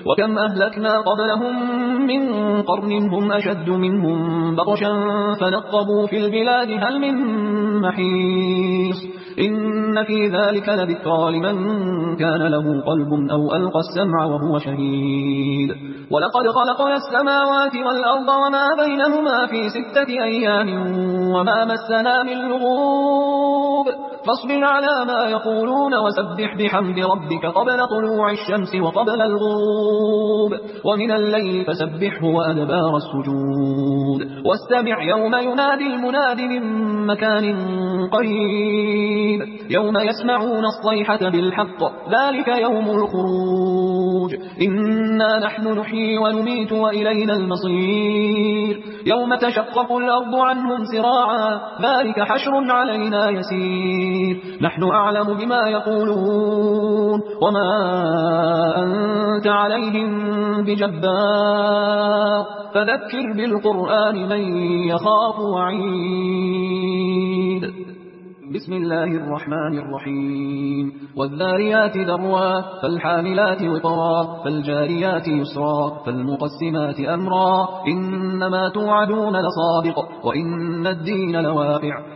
وكم أهلكنا قبلهم من قرن هم أشد منهم بطشا فنقبوا في البلاد هل من محيص إن في ذلك لذكرى لمن كان له قلب أو ألقى السمع وهو شهيد ولقد خلقنا السماوات والأرض وما بينهما في 6 أيام وما مسنا من لغوب فاصبر على ما يقولون وسبح بحمد ربك قبل طلوع الشمس وقبل الغروب ومن الليل فسبحه وأدبار السجود واستمع يوم ينادي المناد من مكان قريب يوم يسمعون الصيحة بالحق ذلك يوم الخروج إنا نحن نحيي ونميت وإلينا المصير يوم تشقق الأرض عنهم سراعا ذلك حشر علينا يسير نحن أعلم بما يقولون وما أنت عليهم بجبار فذكر بالقرآن من يخاف وعيد بسم الله الرحمن الرحيم والذاريات ذروا فالحاملات وقرا فالجاريات يسرا فالمقسمات أمرا إنما توعدون لصادق وإن الدين لواقع